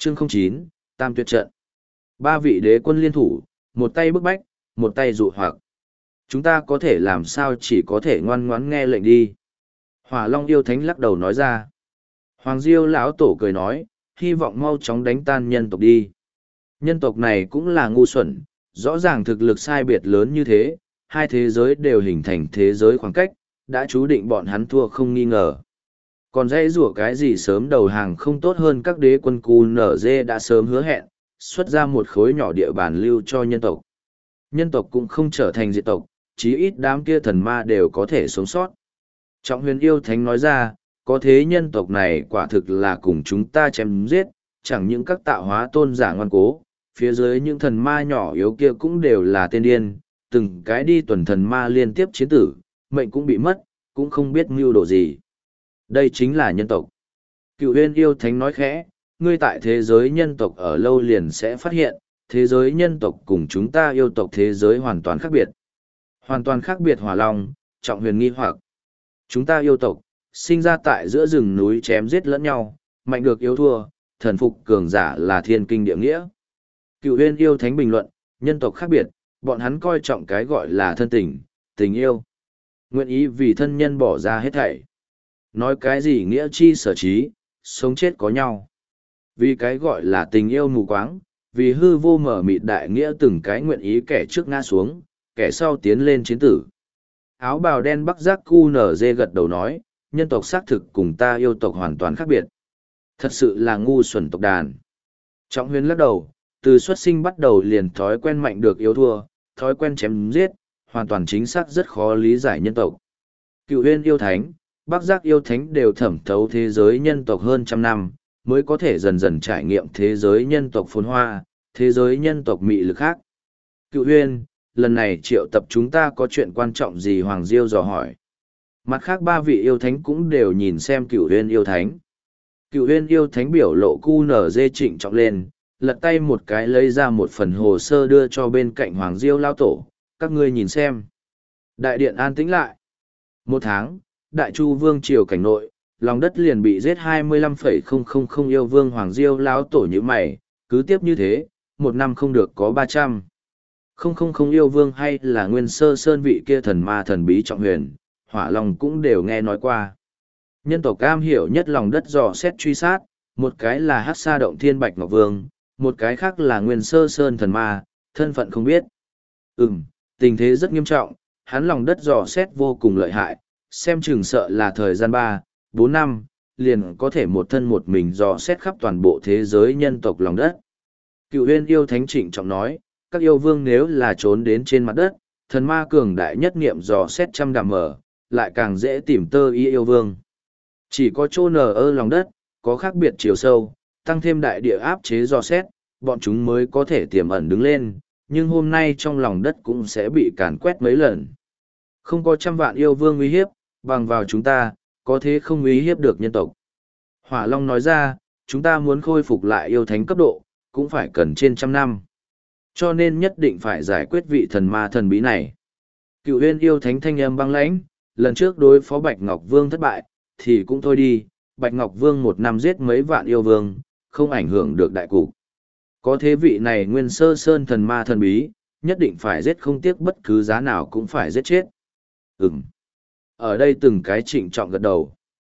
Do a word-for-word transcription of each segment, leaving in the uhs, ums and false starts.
Chương không chín, Tam Tuyệt Trận. Ba vị đế quân liên thủ, một tay bức bách, một tay dụ hoặc. Chúng ta có thể làm sao chỉ có thể ngoan ngoãn nghe lệnh đi. Hỏa Long yêu thánh lắc đầu nói ra. Hoàng Diêu lão tổ cười nói, hy vọng mau chóng đánh tan nhân tộc đi. Nhân tộc này cũng là ngu xuẩn, rõ ràng thực lực sai biệt lớn như thế, hai thế giới đều hình thành thế giới khoảng cách, đã chú định bọn hắn thua không nghi ngờ. Còn dãy rủa cái gì sớm đầu hàng không tốt hơn các đế quân cù nở dê đã sớm hứa hẹn, xuất ra một khối nhỏ địa bàn lưu cho nhân tộc. Nhân tộc cũng không trở thành diệt tộc, chí ít đám kia thần ma đều có thể sống sót. Trọng huyền yêu thánh nói ra, có thế nhân tộc này quả thực là cùng chúng ta chém giết, chẳng những các tạo hóa tôn giả ngoan cố, phía dưới những thần ma nhỏ yếu kia cũng đều là tên điên, từng cái đi tuần thần ma liên tiếp chiến tử, mệnh cũng bị mất, cũng không biết mưu đồ gì. Đây chính là nhân tộc. Cựu huyên yêu thánh nói khẽ, ngươi tại thế giới nhân tộc ở lâu liền sẽ phát hiện, thế giới nhân tộc cùng chúng ta yêu tộc thế giới hoàn toàn khác biệt. Hoàn toàn khác biệt. Hỏa Long, Trọng huyền nghi hoặc. Chúng ta yêu tộc, sinh ra tại giữa rừng núi chém giết lẫn nhau, mạnh được yếu thua, thần phục cường giả là thiên kinh địa nghĩa. Cựu huyên yêu thánh bình luận, nhân tộc khác biệt, bọn hắn coi trọng cái gọi là thân tình, tình yêu. Nguyện ý vì thân nhân bỏ ra hết thảy. Nói cái gì nghĩa chi sở trí, sống chết có nhau. Vì cái gọi là tình yêu mù quáng, vì hư vô mở mịt đại nghĩa từng cái nguyện ý kẻ trước ngã xuống, kẻ sau tiến lên chiến tử. Áo bào đen Bắc Giác cu nở dê gật đầu nói, nhân tộc xác thực cùng ta yêu tộc hoàn toàn khác biệt. Thật sự là ngu xuẩn tộc đàn. Trọng huyền lắc đầu, từ xuất sinh bắt đầu liền thói quen mạnh được yếu thua, thói quen chém giết, hoàn toàn chính xác rất khó lý giải nhân tộc. Cựu huyên yêu thánh, Bắc Giác yêu thánh đều thẩm thấu thế giới nhân tộc hơn trăm năm, mới có thể dần dần trải nghiệm thế giới nhân tộc phồn hoa, thế giới nhân tộc mị lực khác. Cựu huyên, lần này triệu tập chúng ta có chuyện quan trọng gì? Hoàng Diêu dò hỏi. Mặt khác ba vị yêu thánh cũng đều nhìn xem cựu huyên yêu thánh. Cựu huyên yêu thánh biểu lộ cu nở dê trịnh trọng lên, lật tay một cái lấy ra một phần hồ sơ đưa cho bên cạnh Hoàng Diêu lao tổ, các ngươi nhìn xem. Đại điện an tĩnh lại. Một tháng, Đại Chu Vương triều cảnh nội, lòng đất liền bị giết hai mươi lăm phẩy không không không yêu vương. Hoàng Diêu lão tổ như mày, cứ tiếp như thế, một năm không được có ba trăm. Không không không yêu vương hay là Nguyên Sơ Sơn vị kia thần ma thần bí Trọng huyền, Hỏa Long cũng đều nghe nói qua. Nhân tộc cam hiểu nhất lòng đất dò xét truy sát, một cái là Hắc Sa Động Thiên Bạch Ngọc Vương, một cái khác là Nguyên Sơ Sơn thần ma, thân phận không biết. Ừm, tình thế rất nghiêm trọng, hắn lòng đất dò xét vô cùng lợi hại, xem chừng sợ là thời gian ba, bốn năm, liền có thể một thân một mình dò xét khắp toàn bộ thế giới nhân tộc lòng đất. Cựu huyên yêu thánh trịnh trọng nói, các yêu vương nếu là trốn đến trên mặt đất, thần ma cường đại nhất nghiệm dò xét trăm đàm mở, lại càng dễ tìm tơ y yêu vương. Chỉ có chỗ nở ở lòng đất, có khác biệt chiều sâu, tăng thêm đại địa áp chế dò xét, bọn chúng mới có thể tiềm ẩn đứng lên, nhưng hôm nay trong lòng đất cũng sẽ bị càn quét mấy lần. Không có trăm vạn yêu vương uy hiếp, bằng vào chúng ta, có thế không uy hiếp được nhân tộc. Hỏa Long nói ra, chúng ta muốn khôi phục lại yêu thánh cấp độ, cũng phải cần trên trăm năm. Cho nên nhất định phải giải quyết vị thần ma thần bí này. Cựu huyên yêu thánh thanh âm băng lãnh, lần trước đối phó Bạch Ngọc Vương thất bại, thì cũng thôi đi, Bạch Ngọc Vương một năm giết mấy vạn yêu vương, không ảnh hưởng được đại cục. Có thế vị này Nguyên Sơ Sơn thần ma thần bí, nhất định phải giết không tiếc bất cứ giá nào cũng phải giết chết. Ừm. Ở đây từng cái trịnh trọng gật đầu.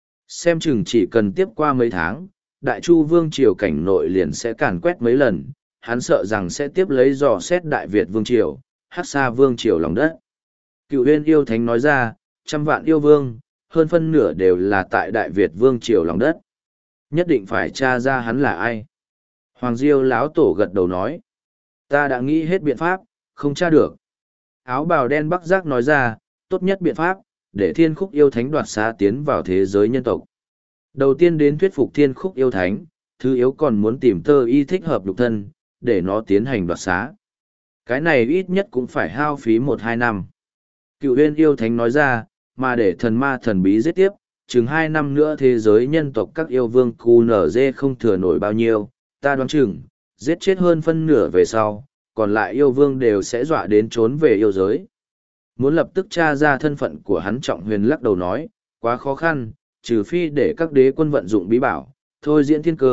Xem chừng chỉ cần tiếp qua mấy tháng, Đại Chu Vương triều cảnh nội liền sẽ càn quét mấy lần, hắn sợ rằng sẽ tiếp lấy dò xét Đại Việt Vương triều, Hắc Sa Vương triều lòng đất. Cựu huyên yêu thánh nói ra, trăm vạn yêu vương, hơn phân nửa đều là tại Đại Việt Vương triều lòng đất. Nhất định phải tra ra hắn là ai. Hoàng Diêu lão tổ gật đầu nói, ta đã nghĩ hết biện pháp, không tra được. Áo bào đen Bắc Giác nói ra, tốt nhất biện pháp, để Thiên Khúc yêu thánh đoạt xá tiến vào thế giới nhân tộc. Đầu tiên đến thuyết phục Thiên Khúc yêu thánh, thứ yếu còn muốn tìm tơ y thích hợp lục thân, để nó tiến hành đoạt xá. Cái này ít nhất cũng phải hao phí một hai năm. Cựu huyên yêu thánh nói ra, mà để thần ma thần bí giết tiếp, chừng hai năm nữa thế giới nhân tộc các yêu vương cu nở dê không thừa nổi bao nhiêu, ta đoán chừng, giết chết hơn phân nửa về sau, còn lại yêu vương đều sẽ dọa đến trốn về yêu giới. Muốn lập tức tra ra thân phận của hắn. Trọng huyền lắc đầu nói, quá khó khăn, trừ phi để các đế quân vận dụng bí bảo, thôi diễn thiên cơ,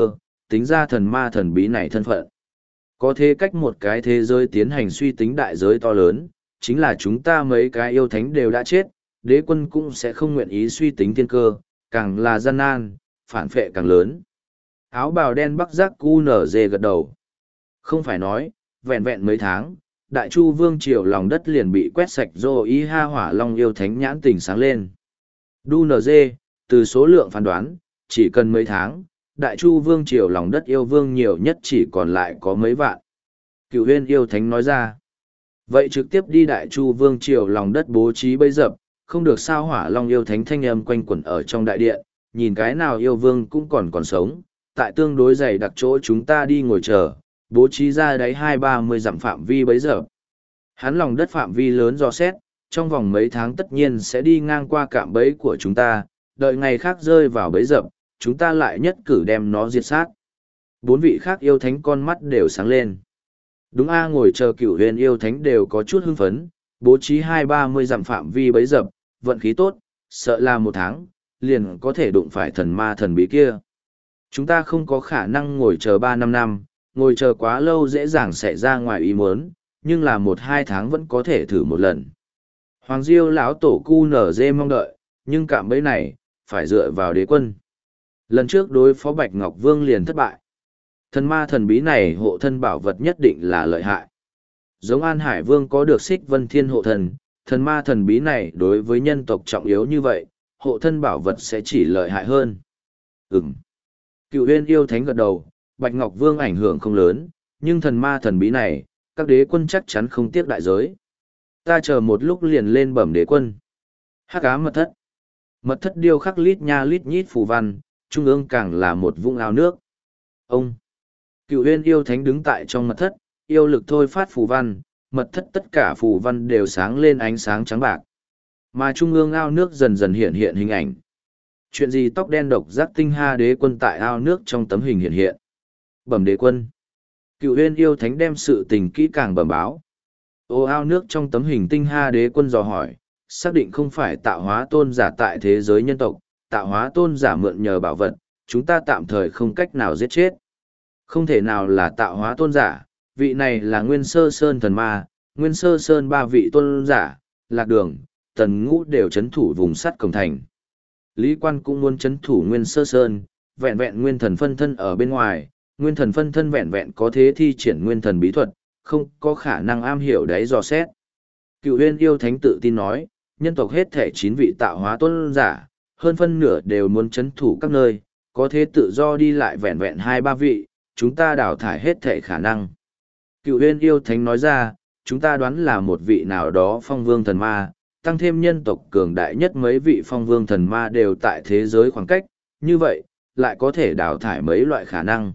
tính ra thần ma thần bí này thân phận. Có thế cách một cái thế giới tiến hành suy tính đại giới to lớn, chính là chúng ta mấy cái yêu thánh đều đã chết, đế quân cũng sẽ không nguyện ý suy tính thiên cơ, càng là gian nan, phản phệ càng lớn. Áo bào đen bắc giác cu nở dê gật đầu. Không phải nói, vẹn vẹn mấy tháng, đại chu vương triều lòng đất liền bị quét sạch rồi ý ha hỏa long yêu thánh nhãn tình sáng lên. Đu nở dê, từ số lượng phán đoán, chỉ cần mấy tháng, đại chu vương triều lòng đất yêu vương nhiều nhất chỉ còn lại có mấy vạn. Cựu huyên yêu thánh nói ra. Vậy trực tiếp đi đại chu vương triều lòng đất bố trí bấy dập, không được sao hỏa long yêu thánh thanh âm quanh quẩn ở trong đại điện, nhìn cái nào yêu vương cũng còn còn sống, tại tương đối dày đặc chỗ chúng ta đi ngồi chờ, bố trí ra đáy hai ba mươi dặm phạm vi bấy giờ. Hắn lòng đất phạm vi lớn do xét, trong vòng mấy tháng tất nhiên sẽ đi ngang qua cạm bẫy của chúng ta, đợi ngày khác rơi vào bẫy dập, chúng ta lại nhất cử đem nó diệt sát. Bốn vị khác yêu thánh con mắt đều sáng lên. Đúng a, ngồi chờ cửu huyền yêu thánh đều có chút hưng phấn, bố trí hai ba mươi dặm phạm vi bấy dập, vận khí tốt, sợ là một tháng, liền có thể đụng phải thần ma thần bí kia. Chúng ta không có khả năng ngồi chờ ba năm năm, ngồi chờ quá lâu dễ dàng xảy ra ngoài ý muốn, nhưng là một hai tháng vẫn có thể thử một lần. Hoàng Diêu lão tổ cu nở dê mong đợi, nhưng cạm bẫy này, phải dựa vào đế quân. Lần trước đối phó Bạch Ngọc Vương liền thất bại. Thần ma thần bí này hộ thân bảo vật nhất định là lợi hại. Giống An Hải Vương có được Xích Vân Thiên hộ thần, thần ma thần bí này đối với nhân tộc trọng yếu như vậy, hộ thân bảo vật sẽ chỉ lợi hại hơn. Ừm. Cựu huyên yêu thánh gật đầu, Bạch Ngọc Vương ảnh hưởng không lớn, nhưng thần ma thần bí này, các đế quân chắc chắn không tiếc đại giới. Ta chờ một lúc liền lên bẩm đế quân. Hắc ám mật thất. Mật thất điêu khắc lít nha lít nhít phù văn, trung ương càng là một vũng ao nước. Ông. Cựu huyên yêu thánh đứng tại trong mật thất, yêu lực thôi phát phù văn, mật thất tất cả phù văn đều sáng lên ánh sáng trắng bạc. Mà trung ương ao nước dần dần hiện hiện hình ảnh. Chuyện gì tóc đen độc giác tinh ha đế quân tại ao nước trong tấm hình hiện hiện. Bẩm đế quân. Cựu huyên yêu thánh đem sự tình kỹ càng bẩm báo. Ô ao nước trong tấm hình tinh ha đế quân dò hỏi, xác định không phải tạo hóa tôn giả tại thế giới nhân tộc, tạo hóa tôn giả mượn nhờ bảo vật, chúng ta tạm thời không cách nào giết chết. Không thể nào là tạo hóa tôn giả, vị này là Nguyên Sơ Sơn thần ma, Nguyên Sơ Sơn ba vị tôn giả, Lạc Đường, Tần Ngũ đều chấn thủ vùng sắt cổng thành. Lý Quan cũng muốn chấn thủ Nguyên Sơ Sơn, vẹn vẹn nguyên thần phân thân ở bên ngoài, nguyên thần phân thân vẹn vẹn có thế thi triển nguyên thần bí thuật, không có khả năng am hiểu đấy dò xét. Cựu huyên yêu thánh tự tin nói, nhân tộc hết thể chín vị tạo hóa tôn giả, hơn phân nửa đều muốn chấn thủ các nơi, có thế tự do đi lại vẹn vẹn hai ba vị, chúng ta đào thải hết thể khả năng. Cựu huyên yêu thánh nói ra, chúng ta đoán là một vị nào đó phong vương thần ma, tăng thêm nhân tộc cường đại nhất mấy vị phong vương thần ma đều tại thế giới khoảng cách, như vậy, lại có thể đào thải mấy loại khả năng.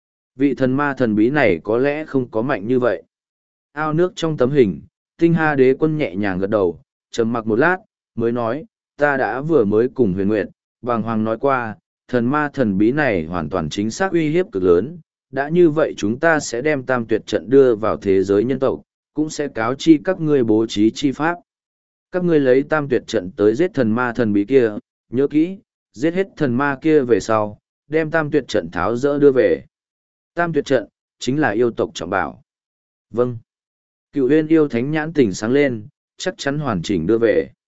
Vị thần ma thần bí này có lẽ không có mạnh như vậy. Ao nước trong tấm hình, tinh ha đế quân nhẹ nhàng gật đầu, trầm mặc một lát, mới nói, ta đã vừa mới cùng huyền nguyệt, bàng hoàng nói qua, thần ma thần bí này hoàn toàn chính xác uy hiếp cực lớn, đã như vậy chúng ta sẽ đem tam tuyệt trận đưa vào thế giới nhân tộc, cũng sẽ cáo chi các ngươi bố trí chi pháp. Các ngươi lấy tam tuyệt trận tới giết thần ma thần bí kia, nhớ kỹ, giết hết thần ma kia về sau, đem tam tuyệt trận tháo rỡ đưa về. Tam tuyệt trận, chính là yêu tộc trọng bảo. Vâng. Cựu huyên yêu thánh nhãn tỉnh sáng lên, chắc chắn hoàn chỉnh đưa về.